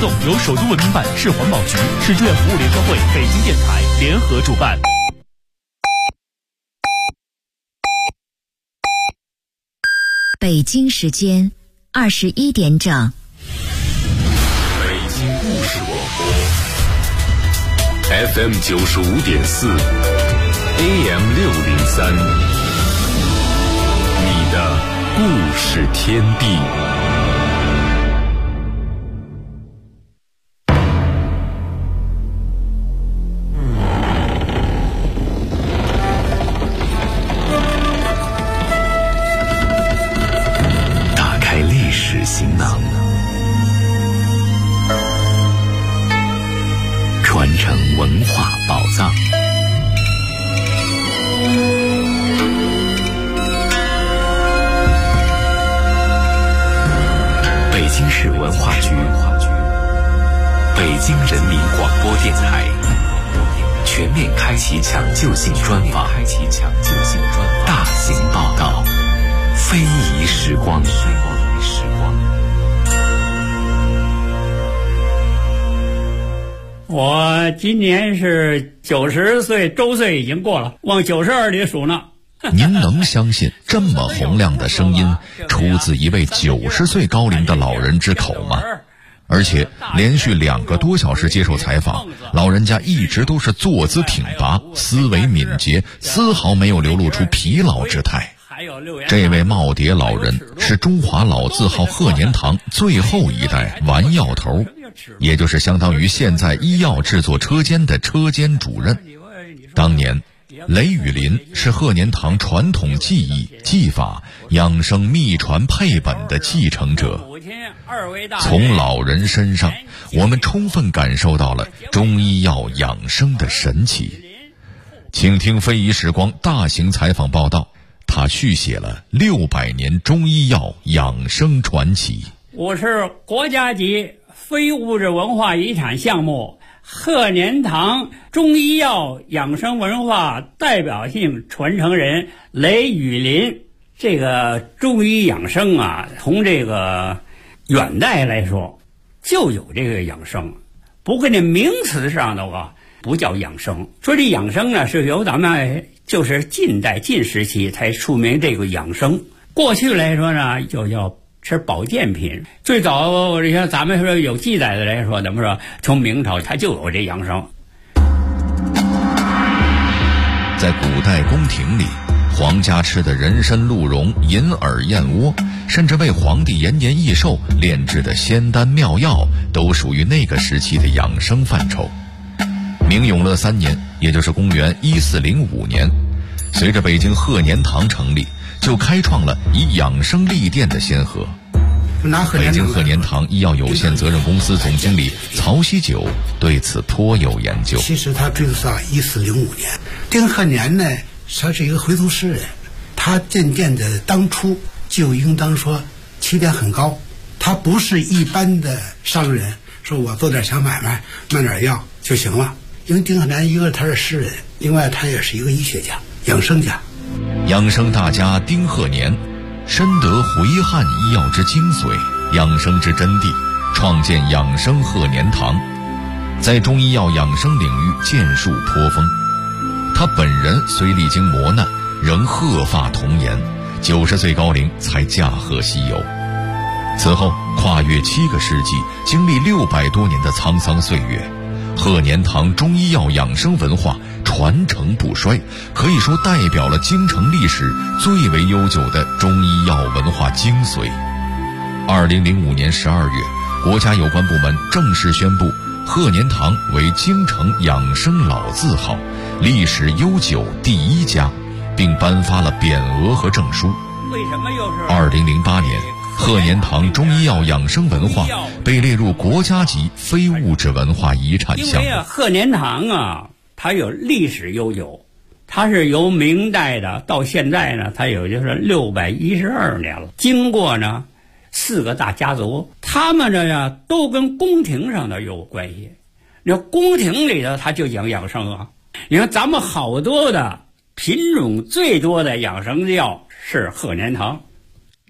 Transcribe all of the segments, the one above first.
动由首都文明办、市环保局、市志愿服务联合会、北京电台联合主办。 北京时间21点整。 北京故事广播 FM 95.4 AM 603，你的故事天地。打开历史行囊，传承文化宝藏。北京市文化局、北京人民广播电台全面开启抢救性专访，大型报道，非遗时光。 我今年是90岁，周岁已经过了，往92里数呢。 您能相信这么洪亮的声音出自一位90岁高龄的老人之口吗？而且连续2个多小时接受采访，老人家一直都是坐姿挺拔，思维敏捷，丝毫没有流露出疲劳之态。这位耄耋老人是中华老字号鹤年堂最后一代丸药头，也就是相当于现在医药制作车间的车间主任。当年雷雨林是鹤年堂传统技艺、技法、养生秘传配本的继承者。从老人身上，我们充分感受到了中医药养生的神奇。请听非遗时光大型采访报道，他续写了600年中医药养生传奇。 我是国家级非物质文化遗产项目鹤年堂中医药养生文化代表性传承人雷雨林。这个中医养生啊，从这个远代来说就有这个养生，不过呢名词上的话不叫养生。说这养生呢，是由咱们就是近代近时期才出名这个养生。过去来说呢，就叫吃保健品。最早你看咱们说有记载的来说，怎么说从明朝它就有这养生。 在古代宫廷里，皇家吃的人参鹿茸、银耳燕窝，甚至为皇帝延年益寿炼制的仙丹妙药，都属于那个时期的养生范畴。明永乐3年，也就是公元1405年，随着北京鹤年堂成立，就开创了以养生立店的先河。北京鹤年堂医药有限责任公司总经理曹锡九对此颇有研究。 其实他追溯到1405年，丁鹤年呢，他是一个回族诗人，他渐渐的当初就应当说起点很高，他不是一般的商人，说我做点小买卖卖点药就行了。因为丁鹤年一个他是诗人，另外他也是一个医学家、养生家。 养生大家丁鹤年深得回汉医药之精髓，养生之真谛，创建养生鹤年堂，在中医药养生领域建树颇丰。他本人虽历经磨难，仍鹤发童颜，90岁高龄才驾鹤西游。此后跨越7个世纪，经历600多年的沧桑岁月，鹤年堂中医药养生文化传承不衰，可以说代表了京城历史最为悠久的中医药文化精髓。2005年12月，国家有关部门正式宣布鹤年堂为京城养生老字号，历史悠久第1家，并颁发了匾额和证书。 为什么又是 2008年，鹤年堂中医药养生文化被列入国家级非物质文化遗产项目。 因为鹤年堂啊，它有历史悠久，它是由明代的到现在呢，它有就是612年了。经过呢4个大家族，他们这呀都跟宫廷上的有关系。你说宫廷里头他就讲养生啊，你看咱们好多的品种最多的养生药是鹤年堂。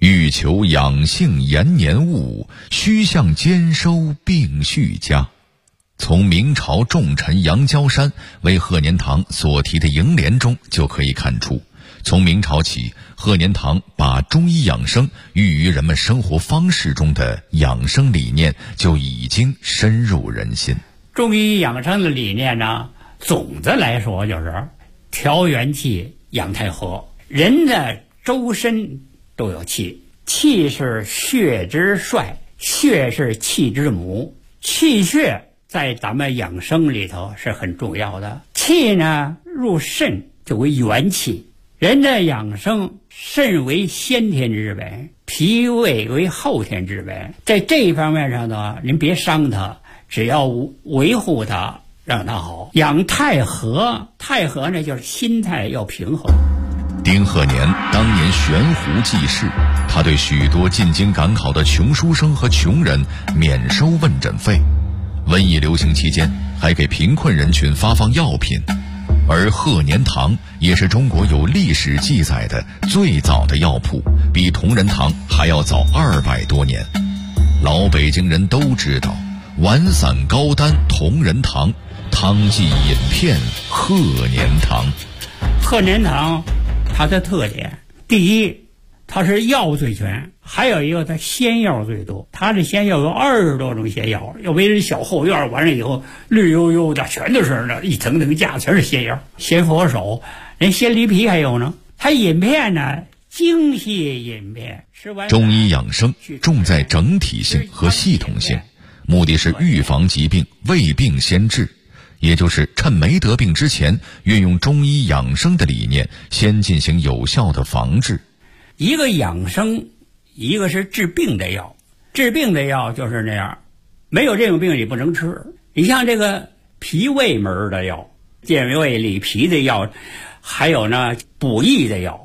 欲求养性延年物，须向兼收并续家。从明朝重臣杨娇山为贺年堂所题的楹联中就可以看出，从明朝起，贺年堂把中医养生寓于人们生活方式中的养生理念就已经深入人心。 中医养生的理念呢，总的来说就是调元气、养太和。人的周身都有气，气是血之帅，血是气之母，气血在咱们养生里头是很重要的。气呢入肾就为元气，人的养生，肾为先天之本，脾胃为后天之本，在这一方面上呢，您别伤它，只要维护它，让它好。养太和，太和呢就是心态要平衡。 丁鹤年当年悬壶济世，他对许多进京赶考的穷书生和穷人免收问诊费，瘟疫流行期间还给贫困人群发放药品。而贺年堂也是中国有历史记载的最早的药铺，比同仁堂还要早200多年。老北京人都知道，丸散高丹同仁堂，汤剂饮片贺年堂。 贺年堂它的特点，第一，它是药最全，还有一个它仙药最多。它的仙药有20多种仙药，要围人小后院，完了以后绿油油的，全都是那一层层架，全是仙药。仙佛手，连仙梨皮还有呢。它饮片呢，精细饮片。 中医养生重在整体性和系统性，目的是预防疾病，未病先治。也就是趁没得病之前，运用中医养生的理念，先进行有效的防治。 一个养生，一个是治病的药。治病的药就是那样，没有这种病你不能吃。你像这个脾胃门的药，健胃理脾的药，还有呢补益的药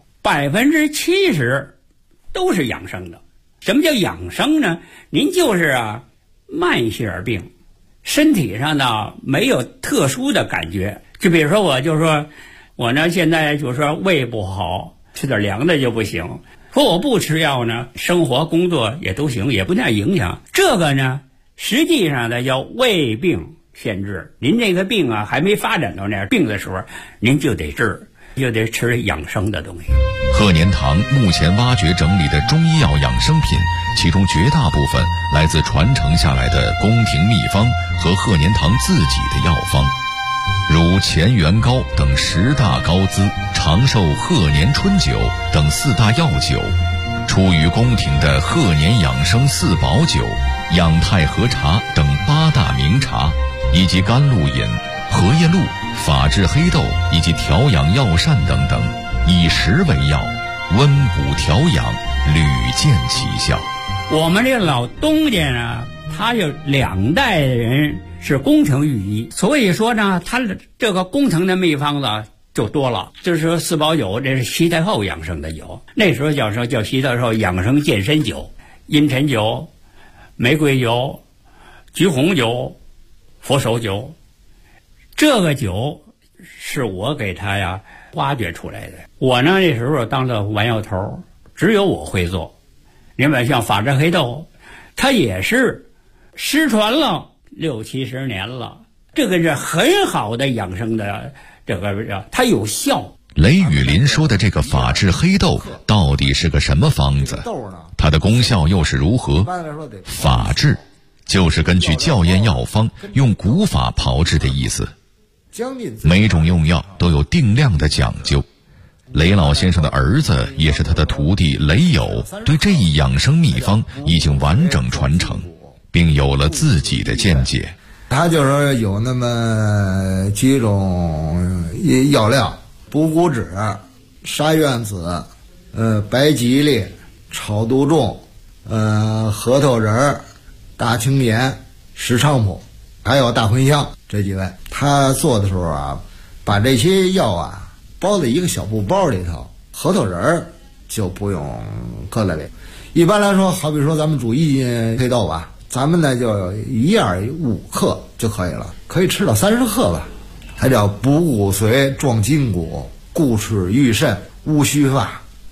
，70%都是养生的。什么叫养生呢？您就是慢性病，身体上呢没有特殊的感觉。就比如说我呢现在就说胃不好，吃点凉的就不行。说我不吃药呢，生活工作也都行，也不太影响。这个呢实际上呢叫未病先治。您这个病还没发展到那样病的时候，您就得治，就得吃养生的东西。 贺年堂目前挖掘整理的中医药养生品，其中绝大部分来自传承下来的宫廷秘方和贺年堂自己的药方，如乾元膏等10大膏资、长寿贺年春酒等4大药酒，出于宫廷的贺年养生4宝酒、养太和茶等8大名茶，以及甘露饮、荷叶露、法治黑豆以及调养药膳等等，以食为药，温补调养，屡见其效。 我们这老东家呢，他有2代人是宫廷御医，所以说呢，他这个宫廷的秘方子就多了。就是说4宝酒，这是西太后养生的酒，那时候叫西太后养生健身酒，茵陈酒、玫瑰酒、橘红酒、佛手酒。这个酒是我给他挖掘出来的。我呢那时候当了丸药头，只有我会做。另外像法治黑豆，它也是失传了60-70年了，这个是很好的养生的，这个它有效。 雷雨林说的这个法治黑豆到底是个什么方子？它的功效又是如何？法治就是根据校验药方用古法炮制的意思，每种用药都有定量的讲究。雷老先生的儿子也是他的徒弟雷友，对这一养生秘方已经完整传承，并有了自己的见解。 他就是有那么几种药料：补骨脂、沙苑子、白吉利、炒杜仲、核桃仁、大青盐、石菖蒲，还有大茴香，这几味。他做的时候把这些药包在一个小布包里头，核桃仁就不用搁在里。一般来说，好比说咱们煮1斤黑豆吧，咱们呢就1样5克就可以了，可以吃到30克吧。它叫补骨髓、壮筋骨、固齿愈肾、乌须发、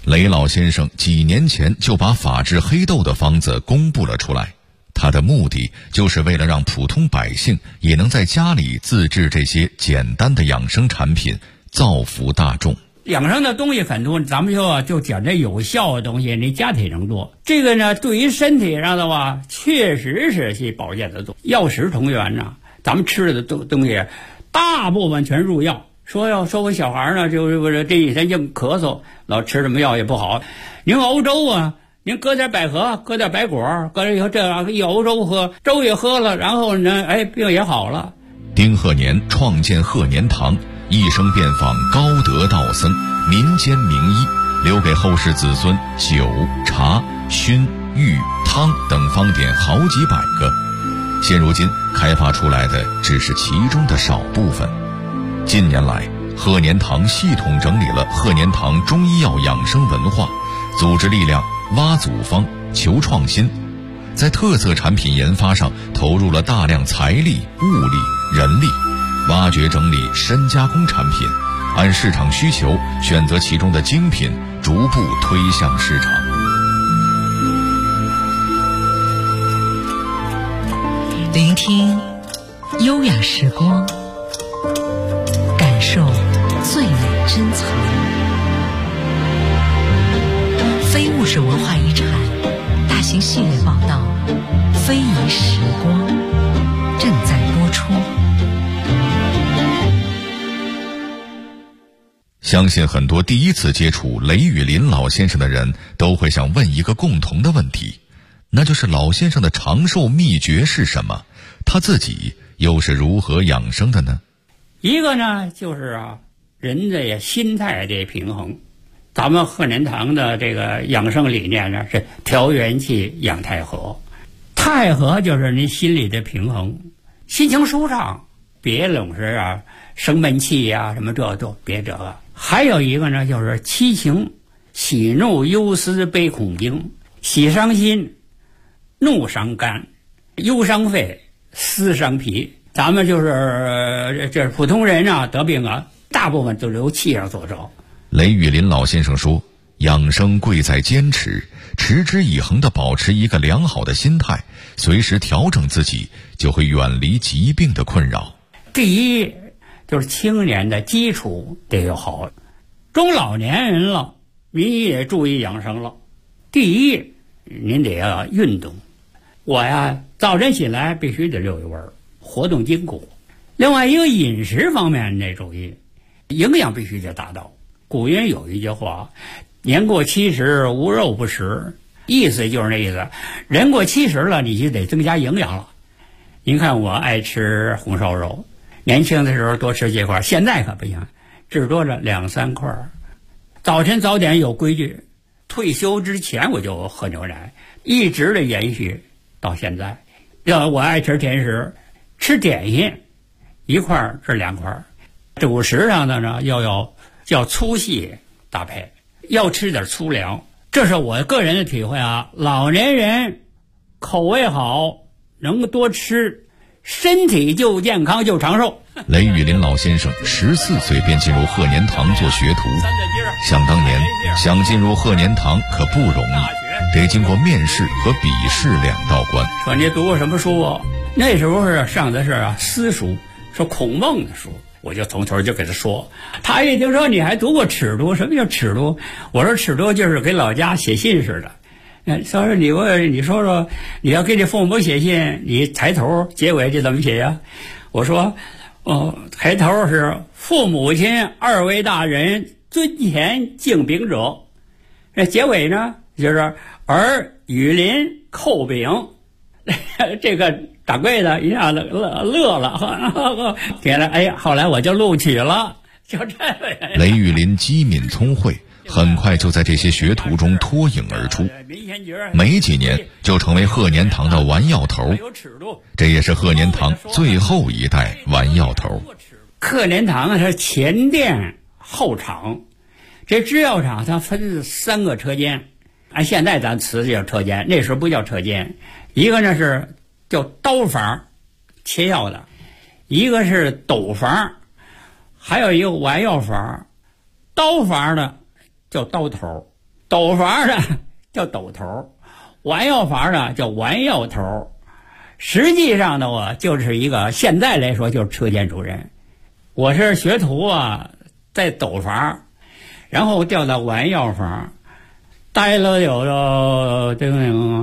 雷老先生几年前就把法治黑豆的方子公布了出来，他的目的就是为了让普通百姓也能在家里自制这些简单的养生产品，造福大众。 养生的东西很多，咱们就讲这有效的东西，你家庭能做。这个呢，对于身体上的话，确实是起保健的作用。药食同源呐，咱们吃的东西，大部分全入药。说我小孩呢，就是这一天净咳嗽，老吃什么药也不好。您熬粥啊，您搁点百合，搁点白果，搁点以后这样一熬粥喝，粥也喝了，然后呢，病也好了。 丁鹤年创建鹤年堂，一生遍访高德道僧、民间名医，留给后世子孙酒、茶、熏、浴、汤等方点好几百个。现如今开发出来的只是其中的少部分。近年来，鹤年堂系统整理了鹤年堂中医药养生文化，组织力量挖祖方、求创新，在特色产品研发上投入了大量财力、物力、人力，挖掘整理深加工产品，按市场需求选择其中的精品，逐步推向市场。 聆听优雅时光，感受最美珍藏。非物质文化遗产大型系列报道《非遗时光》正在播出。 相信很多第一次接触雷雨林老先生的人都会想问一个共同的问题，那就是老先生的长寿秘诀是什么？他自己又是如何养生的呢？ 一个呢，就是人的心态的平衡。咱们鹤年堂的这个养生理念呢，是调元气养太和。太和就是您心里的平衡，心情舒畅，别总是生闷气什么这都别这个。还有一个呢，就是七情：喜怒忧思悲恐惊。喜伤心，怒伤肝，忧伤肺，思伤脾。咱们这普通人得病大部分都是由气上所招。 雷雨林老先生说，养生贵在坚持，持之以恒地保持一个良好的心态，随时调整自己，就会远离疾病的困扰。 第一就是青年的基础得有好，中老年人了，您也注意养生了。第一，您得要运动。我早晨起来必须得溜一弯，活动筋骨。另外一个饮食方面得注意，营养必须得达到。古人有一句话，年过70无肉不食，意思就是那意思，人过70了你就得增加营养了。您看我爱吃红烧肉，年轻的时候多吃几块，现在可不行，至多了2-3块。早晨早点有规矩，退休之前我就喝牛奶，一直的延续到现在。我爱吃甜食，吃点心1块至2块，主食上的呢要粗细搭配，要吃点粗粮，这是我个人的体会老年人口味好，能多吃，身体就健康就长寿。 雷雨林老先生14岁便进入鹤年堂做学徒，想当年想进入鹤年堂可不容易，得经过面试和笔试2道关。 说你读过什么书那时候上的是私书，说孔孟的书，我就从头就给他说。他一听说你还读过尺牍，什么叫尺牍？我说尺牍就是给老家写信似的。他说你说说，你要给你父母写信，你抬头结尾这怎么写呀？我说抬头是父母亲2位大人尊前敬禀者，这结尾呢就是儿雨林叩禀。这个掌柜的一下子乐了，天了，后来我就录取了，就这个。 雷雨林机敏聪慧，很快就在这些学徒中脱颖而出，没几年就成为鹤年堂的丸药头，这也是鹤年堂最后一代丸药头。 鹤年堂是前店后厂，这制药厂它分3个车间，按现在咱词叫车间，那时候不叫车间。一个呢是叫刀房，切药的；一个是斗房，还有一个丸药房。刀房的叫刀头， 斗法呢叫斗头，丸药法呢叫丸药头。实际上呢，我就是一个现在来说就是车间主任。我是学徒啊，在斗法，然后调到丸药法，待了有这个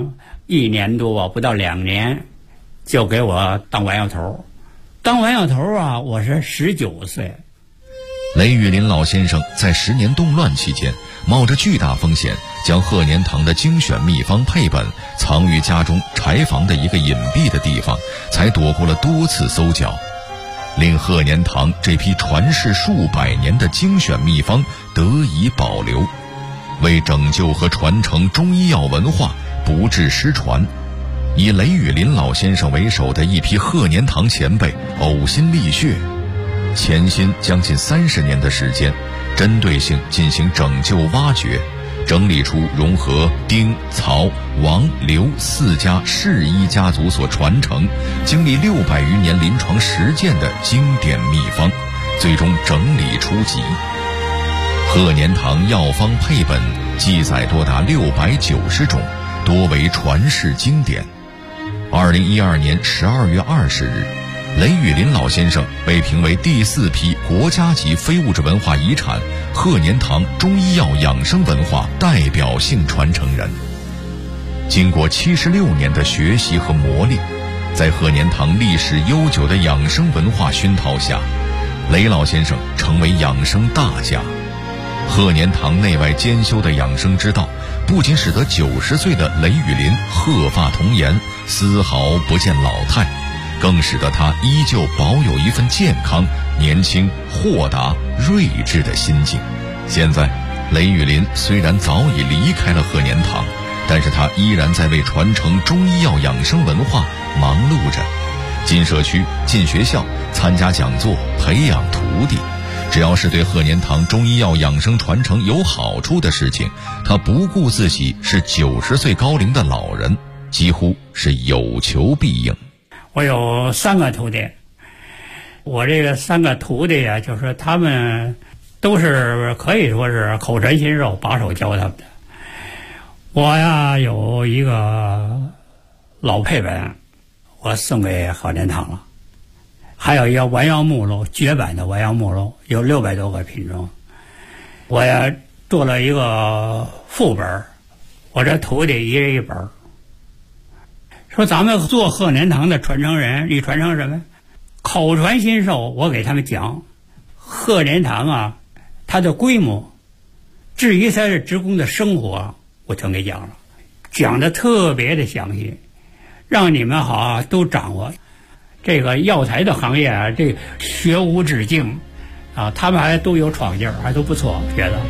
1年多吧，不到2年，就给我当丸药头。当丸药头啊，我是19岁。 雷玉林老先生在10年动乱期间，冒着巨大风险，将贺年堂的精选秘方配本藏于家中柴房的一个隐蔽的地方，才躲过了多次搜缴，令贺年堂这批传世数百年的精选秘方得以保留，为拯救和传承中医药文化不致失传。以雷玉林老先生为首的一批贺年堂前辈呕心沥血，潜心将近30年的时间，针对性进行拯救挖掘，整理出融合丁、曹、王、刘4家世医家族所传承，经历600余年临床实践的经典秘方，最终整理出集。贺年堂药方配本记载多达690种，多为传世经典。2012年12月20日，雷玉林老先生被评为第4批国家级非物质文化遗产贺年堂中医药养生文化代表性传承人。经过76年的学习和磨砺，在贺年堂历史悠久的养生文化熏陶下，雷老先生成为养生大家。贺年堂内外兼修的养生之道，不仅使得90岁的雷玉林鹤发童颜，丝毫不见老态，更使得他依旧保有一份健康、年轻、豁达、睿智的心境。现在，雷玉林虽然早已离开了贺年堂，但是他依然在为传承中医药养生文化忙碌着，进社区、进学校，参加讲座，培养徒弟。只要是对贺年堂中医药养生传承有好处的事情，他不顾自己是90岁高龄的老人，几乎是有求必应。 我有3个徒弟，我这个3个徒弟啊，就是他们都是可以说是口传心授，把手教他们的。我呀有一个老配本，我送给贺年堂了。还有一个丸药目录，绝版的丸药目录，有600多个品种。我呀做了一个副本，我这徒弟一人一本。说咱们做贺年堂的传承人，你传承什么？口传心授，我给他们讲贺年堂啊，它的规模，至于它的职工的生活，我全给讲了，讲的特别的详细，让你们好啊都掌握。这个药材的行业啊，这学无止境啊，他们还都有闯劲儿，还都不错，觉得。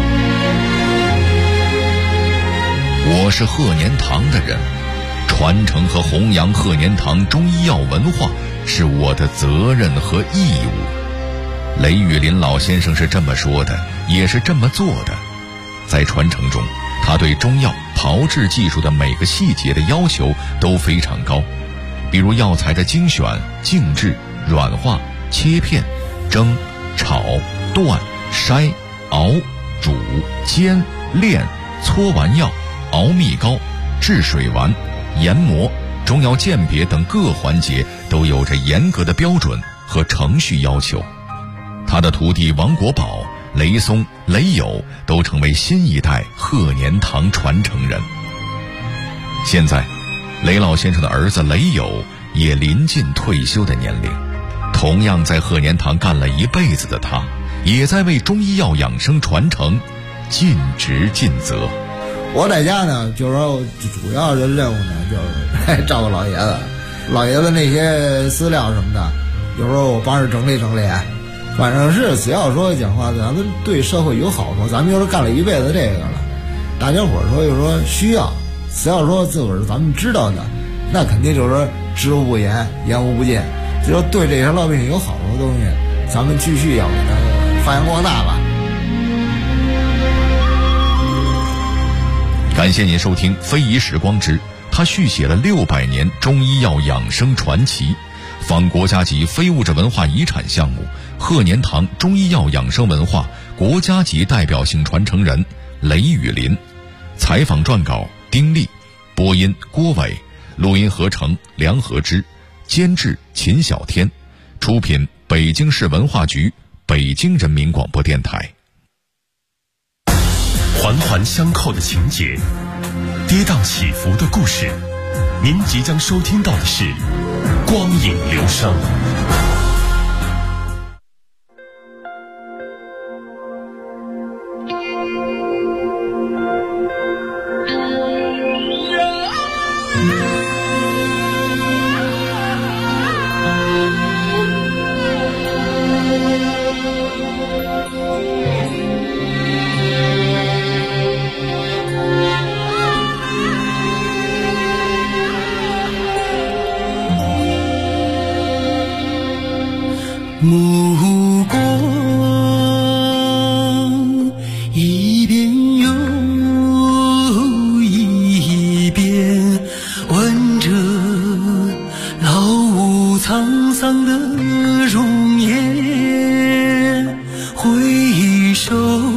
我是贺年堂的人，传承和弘扬贺年堂中医药文化是我的责任和义务。雷玉林老先生是这么说的，也是这么做的。在传承中，他对中药炮制技术的每个细节的要求都非常高，比如药材的精选、静置、软化、切片、蒸、炒、断、筛、熬、煮、煎、炼、搓丸药、熬蜜膏、制水丸、研磨、中药鉴别等各环节都有着严格的标准和程序要求。他的徒弟王国宝、雷松、雷友都成为新一代贺年堂传承人。现在雷老先生的儿子雷友也临近退休的年龄，同样在贺年堂干了一辈子的他，也在为中医药养生传承尽职尽责。 我在家呢，就是说主要的任务呢，就是照顾老爷子，老爷子那些资料什么的，有时候我帮着整理整理。反正是只要说讲话，咱们对社会有好处，咱们就是干了一辈子这个了。大家伙说就是说需要，只要说自个儿咱们知道的，那肯定就是说知无不言，言无不尽。就说对这些老百姓有好处的东西，咱们继续要给它发扬光大吧。 感谢您收听《非遗时光之》，他续写了600年中医药养生传奇，仿国家级非物质文化遗产项目贺年堂中医药养生文化国家级代表性传承人雷雨林，采访撰稿丁力，播音郭伟，录音合成梁和之，监制秦小天，出品北京市文化局、北京人民广播电台。 环环相扣的情节，跌宕起伏的故事，您即将收听到的是光影流声。 目光一遍又一遍问着老屋沧桑的容颜，回首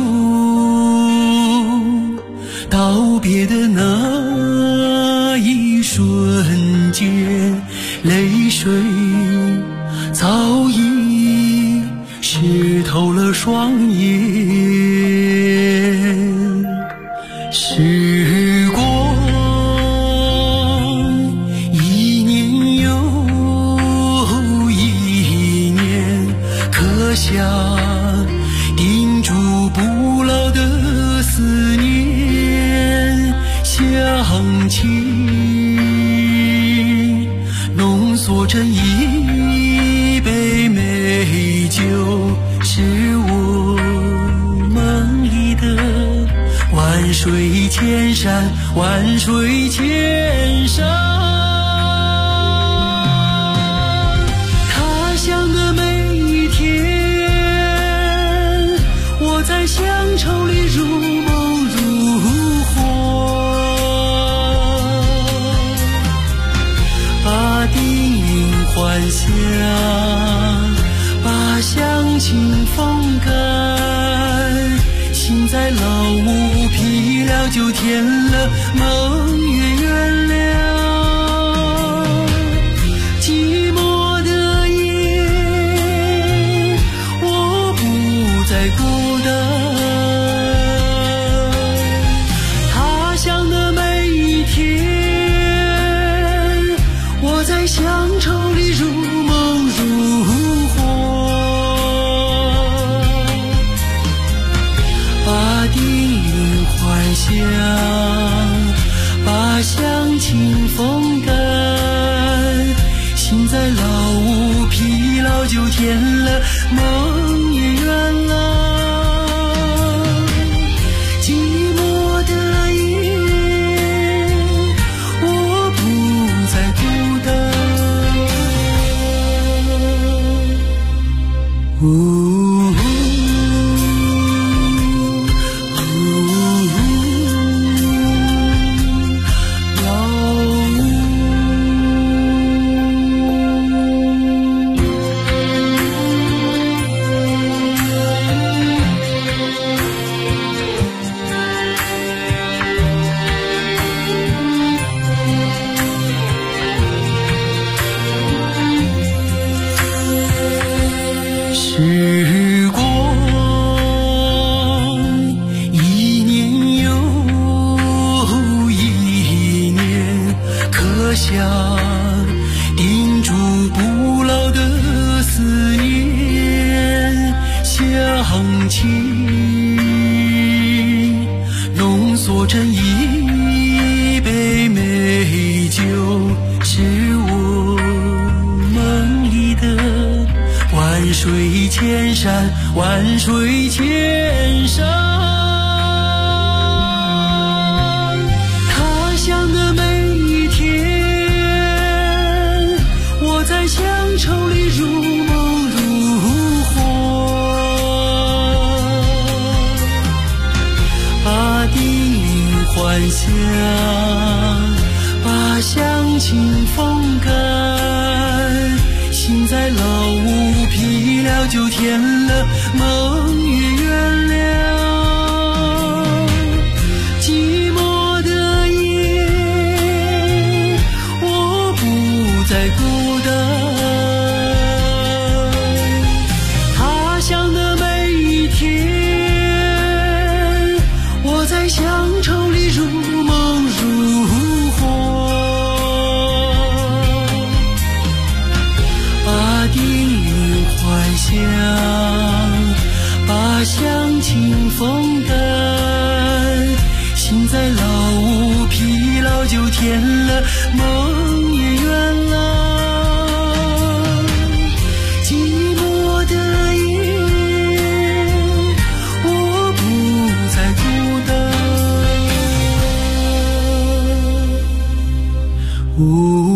道别的那一瞬间，泪水早已湿透了双眼。时光一年又一年，刻下钉住不老的思念。乡情浓缩成一杯美酒，是我梦里的万水千山，万水千山。他乡的每一天，我在乡愁里如梦如幻，把叮咛还乡，把乡情风干，心在老屋疲了就填了，梦也圆了。寂寞的夜，我不再孤单。他乡的每一天，我在乡愁里如梦如幻，把叮咛还乡，把乡情风干，心在老屋疲劳就填了，梦也圆了。寂寞的夜，我不再孤单。时光一年又一年，刻下钉住不老的思念。乡情浓缩成一杯美酒，是我梦里的万水千山，万水千山。他乡的每一天，我在乡愁里如梦如幻，把叮咛还乡，把乡情风干，心在老屋疲了就填了，梦也圆了。 定云怀乡，把乡情风淡，心在老屋疲劳就填了，梦也圆了。寂寞的夜，我不再孤单。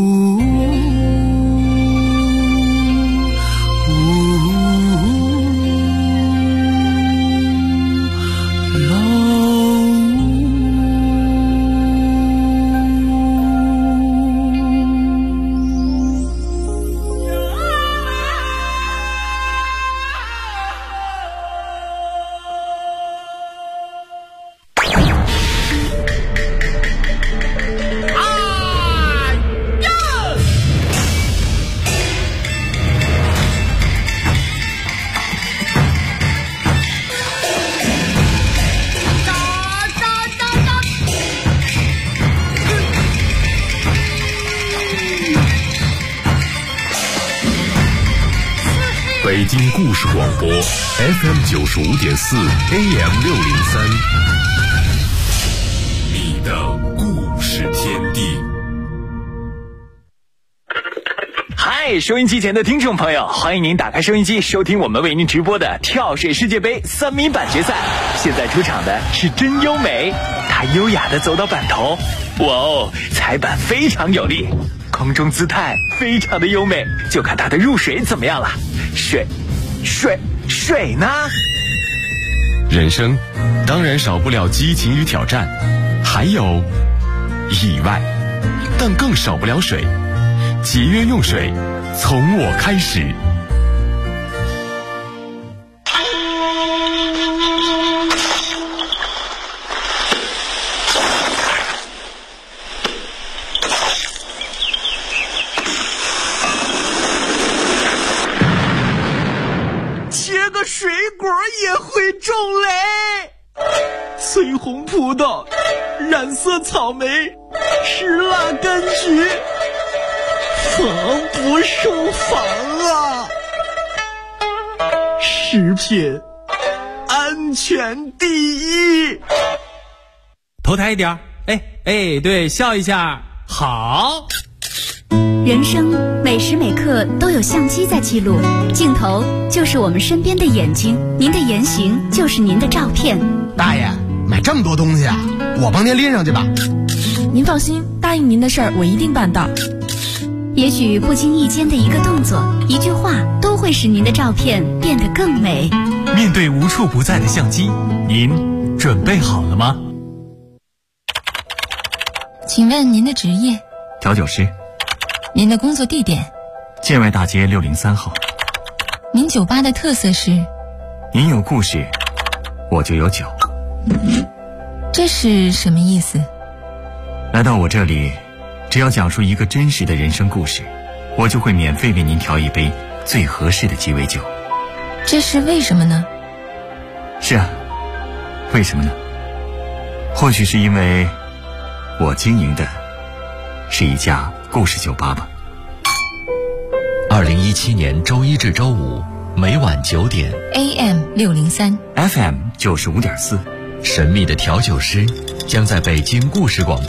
北京故事广播 FM95.4 AM603，你的故事天地。 嗨，收音机前的听众朋友，欢迎您打开收音机，收听我们为您直播的跳水世界杯3米板决赛。现在出场的是真优美，她优雅地走到板头，哇哦，踩板非常有力，空中姿态非常的优美，就看她的入水怎么样了。水呢？ 人生当然少不了激情与挑战，还有意外，但更少不了水。节约用水，从我开始。 切个水果也会中雷，翠红葡萄，染色草莓，石蜡柑橘，防不胜防啊！食品安全第一。 头抬一点，对，笑一下，好。 人生每时每刻都有相机在记录，镜头就是我们身边的眼睛，您的言行就是您的照片。 大爷，买这么多东西啊，我帮您拎上去吧。 您放心，答应您的事儿我一定办到。 也许不经意间的一个动作、一句话，都会使您的照片变得更美。 面对无处不在的相机，您准备好了吗？ 请问您的职业？ 调酒师。 您的工作地点？ 建外大街603号。 您酒吧的特色是？ 您有故事，我就有酒。 这是什么意思？ 来到我这里，只要讲述一个真实的人生故事，我就会免费为您调一杯最合适的鸡尾酒。 这是为什么呢？ 是啊，为什么呢？或许是因为我经营的是一家故事酒吧吧。 2017年周一至周五每晚9点 AM603 FM95.4， 神秘的调酒师将在北京故事广播